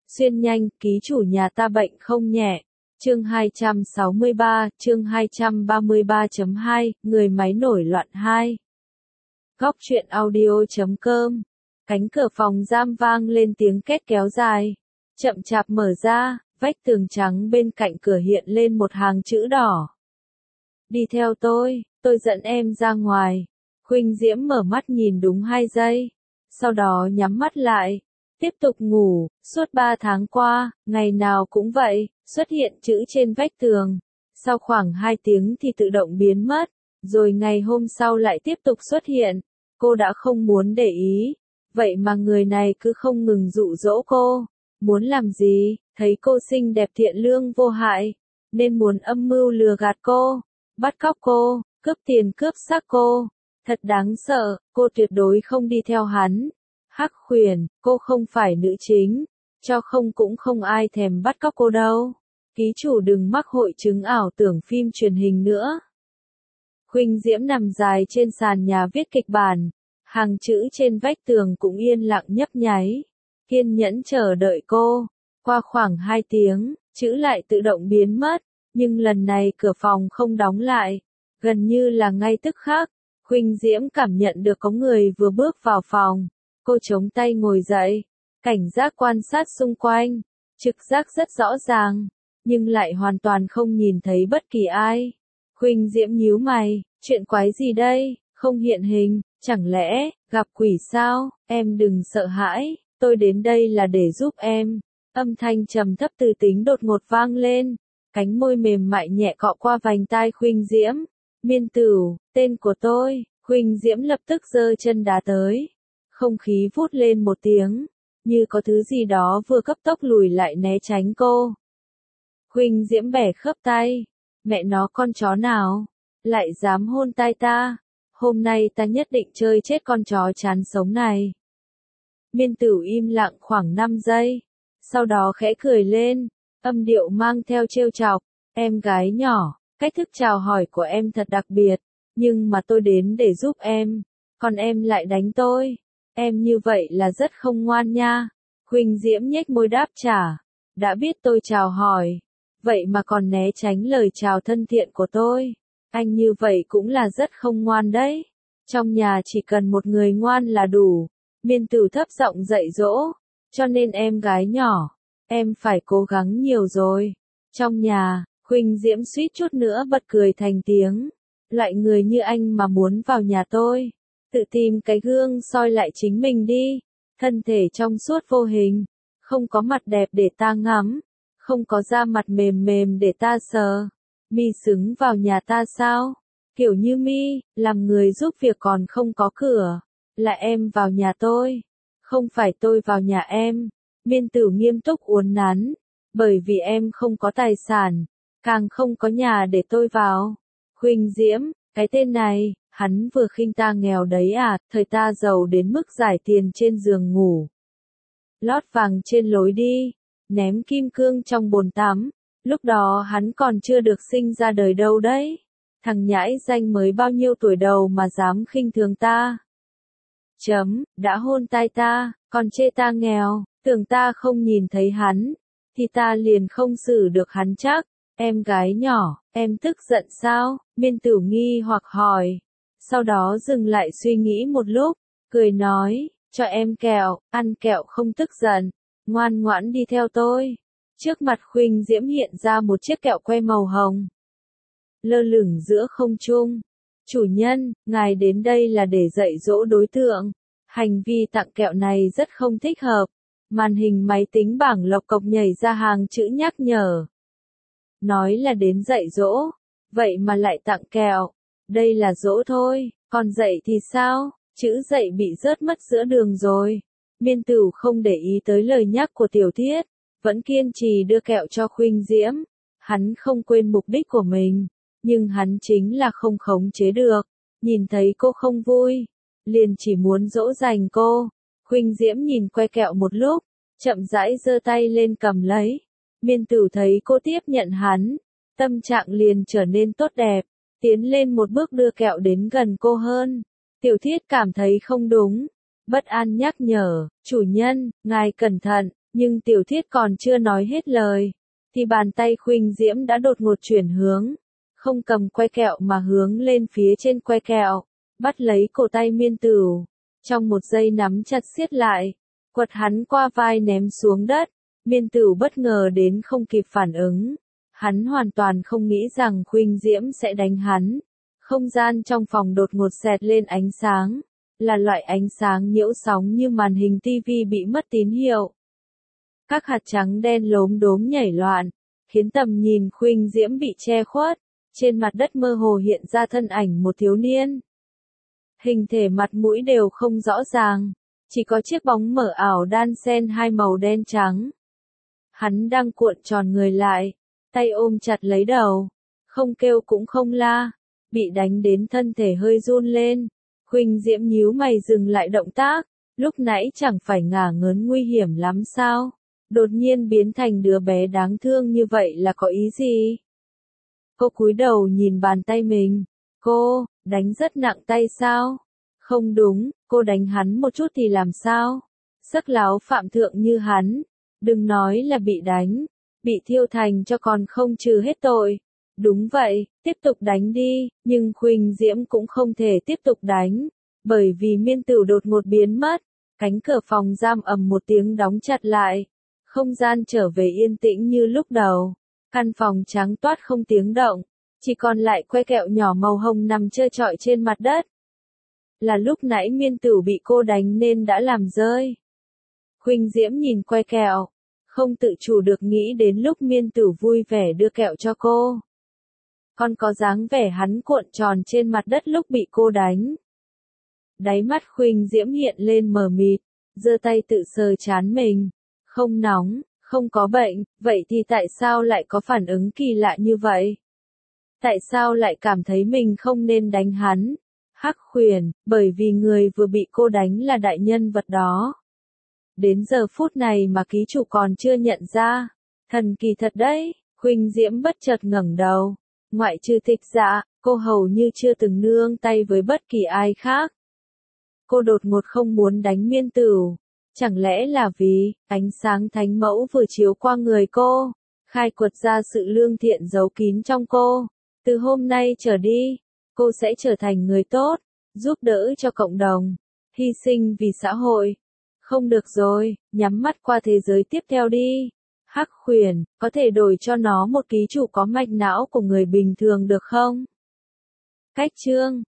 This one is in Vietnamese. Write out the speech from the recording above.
Xuyên nhanh, ký chủ nhà ta bệnh không nhẹ. Chương 263, chương 233.2, người máy nổi loạn 2. Góc truyện audio.com. Cánh cửa phòng giam vang lên tiếng két kéo dài. Chậm chạp mở ra, vách tường trắng bên cạnh cửa hiện lên một hàng chữ đỏ. Đi theo tôi dẫn em ra ngoài. Khuynh Diễm mở mắt nhìn đúng 2 giây. Sau đó nhắm mắt lại. Tiếp tục ngủ, suốt 3 tháng qua, ngày nào cũng vậy, xuất hiện chữ trên vách tường. Sau khoảng 2 tiếng thì tự động biến mất, rồi ngày hôm sau lại tiếp tục xuất hiện. Cô đã không muốn để ý, vậy mà người này cứ không ngừng dụ dỗ cô. Muốn làm gì, thấy cô xinh đẹp thiện lương vô hại, nên muốn âm mưu lừa gạt cô, bắt cóc cô, cướp tiền cướp xác cô. Thật đáng sợ, cô tuyệt đối không đi theo hắn. Hắc Khuyển, cô không phải nữ chính, cho không cũng không ai thèm bắt cóc cô đâu. Ký chủ đừng mắc hội chứng ảo tưởng phim truyền hình nữa. Khuynh Diễm nằm dài trên sàn nhà viết kịch bản, hàng chữ trên vách tường cũng yên lặng nhấp nháy, kiên nhẫn chờ đợi cô. Qua khoảng 2 tiếng, chữ lại tự động biến mất, nhưng lần này cửa phòng không đóng lại, gần như là ngay tức khắc, Khuynh Diễm cảm nhận được có người vừa bước vào phòng. Cô chống tay ngồi dậy, cảnh giác quan sát xung quanh, trực giác rất rõ ràng, nhưng lại hoàn toàn không nhìn thấy bất kỳ ai. Khuynh Diễm nhíu mày, chuyện quái gì đây, không hiện hình, chẳng lẽ, gặp quỷ sao, em đừng sợ hãi, tôi đến đây là để giúp em. Âm thanh trầm thấp từ tính đột ngột vang lên, cánh môi mềm mại nhẹ cọ qua vành tai Khuynh Diễm. Miên Tửu, tên của tôi. Khuynh Diễm lập tức giơ chân đá tới. Không khí vút lên một tiếng, như có thứ gì đó vừa cấp tốc lùi lại né tránh cô. Khuynh Diễm bẻ khớp tay, mẹ nó con chó nào, lại dám hôn tai ta, hôm nay ta nhất định chơi chết con chó chán sống này. Miên Tửu im lặng khoảng 5 giây, sau đó khẽ cười lên, âm điệu mang theo trêu chọc, em gái nhỏ, cách thức chào hỏi của em thật đặc biệt, nhưng mà tôi đến để giúp em, còn em lại đánh tôi. Em như vậy là rất không ngoan nha. Khuynh Diễm nhếch môi đáp trả. Đã biết tôi chào hỏi, vậy mà còn né tránh lời chào thân thiện của tôi. Anh như vậy cũng là rất không ngoan đấy. Trong nhà chỉ cần một người ngoan là đủ. Miên Tửu thấp giọng dạy dỗ. Cho nên em gái nhỏ, em phải cố gắng nhiều rồi. Trong nhà, Khuynh Diễm suýt chút nữa bật cười thành tiếng. Loại người như anh mà muốn vào nhà tôi. Tự tìm cái gương soi lại chính mình đi, thân thể trong suốt vô hình, không có mặt đẹp để ta ngắm, không có da mặt mềm mềm để ta sờ. Mi xứng vào nhà ta sao? Kiểu như Mi, làm người giúp việc còn không có cửa, là em vào nhà tôi, không phải tôi vào nhà em. Miên Tửu nghiêm túc uốn nắn, bởi vì em không có tài sản, càng không có nhà để tôi vào. Khuynh Diễm, cái tên này, hắn vừa khinh ta nghèo đấy à, thời ta giàu đến mức giải tiền trên giường ngủ, lót vàng trên lối đi, ném kim cương trong bồn tắm, lúc đó hắn còn chưa được sinh ra đời đâu đấy. Thằng nhãi danh mới bao nhiêu tuổi đầu mà dám khinh thường ta. Đã hôn tai ta, còn chê ta nghèo, tưởng ta không nhìn thấy hắn, thì ta liền không xử được hắn chắc. Em gái nhỏ, em tức giận sao? Miên Tửu nghi hoặc hỏi. Sau đó dừng lại suy nghĩ một lúc, cười nói, cho em kẹo, ăn kẹo không tức giận, ngoan ngoãn đi theo tôi. Trước mặt Khuynh Diễm hiện ra một chiếc kẹo que màu hồng, lơ lửng giữa không trung. Chủ nhân, ngài đến đây là để dạy dỗ đối tượng. Hành vi tặng kẹo này rất không thích hợp. Màn hình máy tính bảng lộc cộc nhảy ra hàng chữ nhắc nhở. Nói là đến dạy dỗ, vậy mà lại tặng kẹo. Đây là dỗ thôi, còn dạy thì sao? Chữ dạy bị rớt mất giữa đường rồi. Miên Tửu không để ý tới lời nhắc của Tiểu Thiết, vẫn kiên trì đưa kẹo cho Khuynh Diễm. Hắn không quên mục đích của mình, nhưng hắn chính là không khống chế được. Nhìn thấy cô không vui, liền chỉ muốn dỗ dành cô. Khuynh Diễm nhìn que kẹo một lúc, chậm rãi giơ tay lên cầm lấy. Miên Tửu thấy cô tiếp nhận hắn, tâm trạng liền trở nên tốt đẹp, tiến lên một bước đưa kẹo đến gần cô hơn. Tiểu Thiết cảm thấy không đúng, bất an nhắc nhở, chủ nhân, ngài cẩn thận, Nhưng tiểu thiết còn chưa nói hết lời, thì bàn tay Khuynh Diễm đã đột ngột chuyển hướng, không cầm que kẹo mà hướng lên phía trên que kẹo, bắt lấy cổ tay Miên Tửu, trong một giây nắm chặt siết lại, quật hắn qua vai ném xuống đất. Miên Tửu bất ngờ đến không kịp phản ứng, hắn hoàn toàn không nghĩ rằng Khuynh Diễm sẽ đánh hắn. Không gian trong phòng đột ngột xẹt lên ánh sáng, là loại ánh sáng nhiễu sóng như màn hình tivi bị mất tín hiệu. Các hạt trắng đen lốm đốm nhảy loạn, khiến tầm nhìn Khuynh Diễm bị che khuất, trên mặt đất mơ hồ hiện ra thân ảnh một thiếu niên. Hình thể mặt mũi đều không rõ ràng, chỉ có chiếc bóng mờ ảo đan xen hai màu đen trắng. Hắn đang cuộn tròn người lại, tay ôm chặt lấy đầu, không kêu cũng không la, bị đánh đến thân thể hơi run lên. Khuynh Diễm nhíu mày dừng lại động tác, lúc nãy chẳng phải ngả ngớn nguy hiểm lắm sao? Đột nhiên biến thành đứa bé đáng thương như vậy là có ý gì? Cô cúi đầu nhìn bàn tay mình, cô, đánh rất nặng tay sao? Không đúng, cô đánh hắn một chút thì làm sao? Sắc láo phạm thượng như hắn, đừng nói là bị đánh, bị thiêu thành cho còn không trừ hết tội. Đúng vậy, tiếp tục đánh đi, nhưng Khuynh Diễm cũng không thể tiếp tục đánh, bởi vì Miên Tửu đột ngột biến mất, cánh cửa phòng giam ầm một tiếng đóng chặt lại, không gian trở về yên tĩnh như lúc đầu, căn phòng trắng toát không tiếng động, chỉ còn lại que kẹo nhỏ màu hồng nằm trơ trọi trên mặt đất. Là lúc nãy Miên Tửu bị cô đánh nên đã làm rơi. Khuynh Diễm nhìn que kẹo, không tự chủ được nghĩ đến lúc Miên Tửu vui vẻ đưa kẹo cho cô. Còn có dáng vẻ hắn cuộn tròn trên mặt đất lúc bị cô đánh. Đáy mắt Khuynh Diễm hiện lên mờ mịt, giơ tay tự sờ trán mình. Không nóng, không có bệnh, vậy thì tại sao lại có phản ứng kỳ lạ như vậy? Tại sao lại cảm thấy mình không nên đánh hắn? Hắc Khuyển, bởi vì người vừa bị cô đánh là đại nhân vật đó. Đến giờ phút này mà ký chủ còn chưa nhận ra. Thần kỳ thật đấy. Khuynh Diễm bất chợt ngẩng đầu. Ngoại trừ Tịch Dạ, cô hầu như chưa từng nương tay với bất kỳ ai khác. Cô đột ngột không muốn đánh Miên Tửu. Chẳng lẽ là vì ánh sáng thánh mẫu vừa chiếu qua người cô, khai quật ra sự lương thiện giấu kín trong cô. Từ hôm nay trở đi, cô sẽ trở thành người tốt, giúp đỡ cho cộng đồng, hy sinh vì xã hội. Không được rồi, nhắm mắt qua thế giới tiếp theo đi. Hắc Khuyển, có thể đổi cho nó một ký chủ có mạch não của người bình thường được không? Cách chương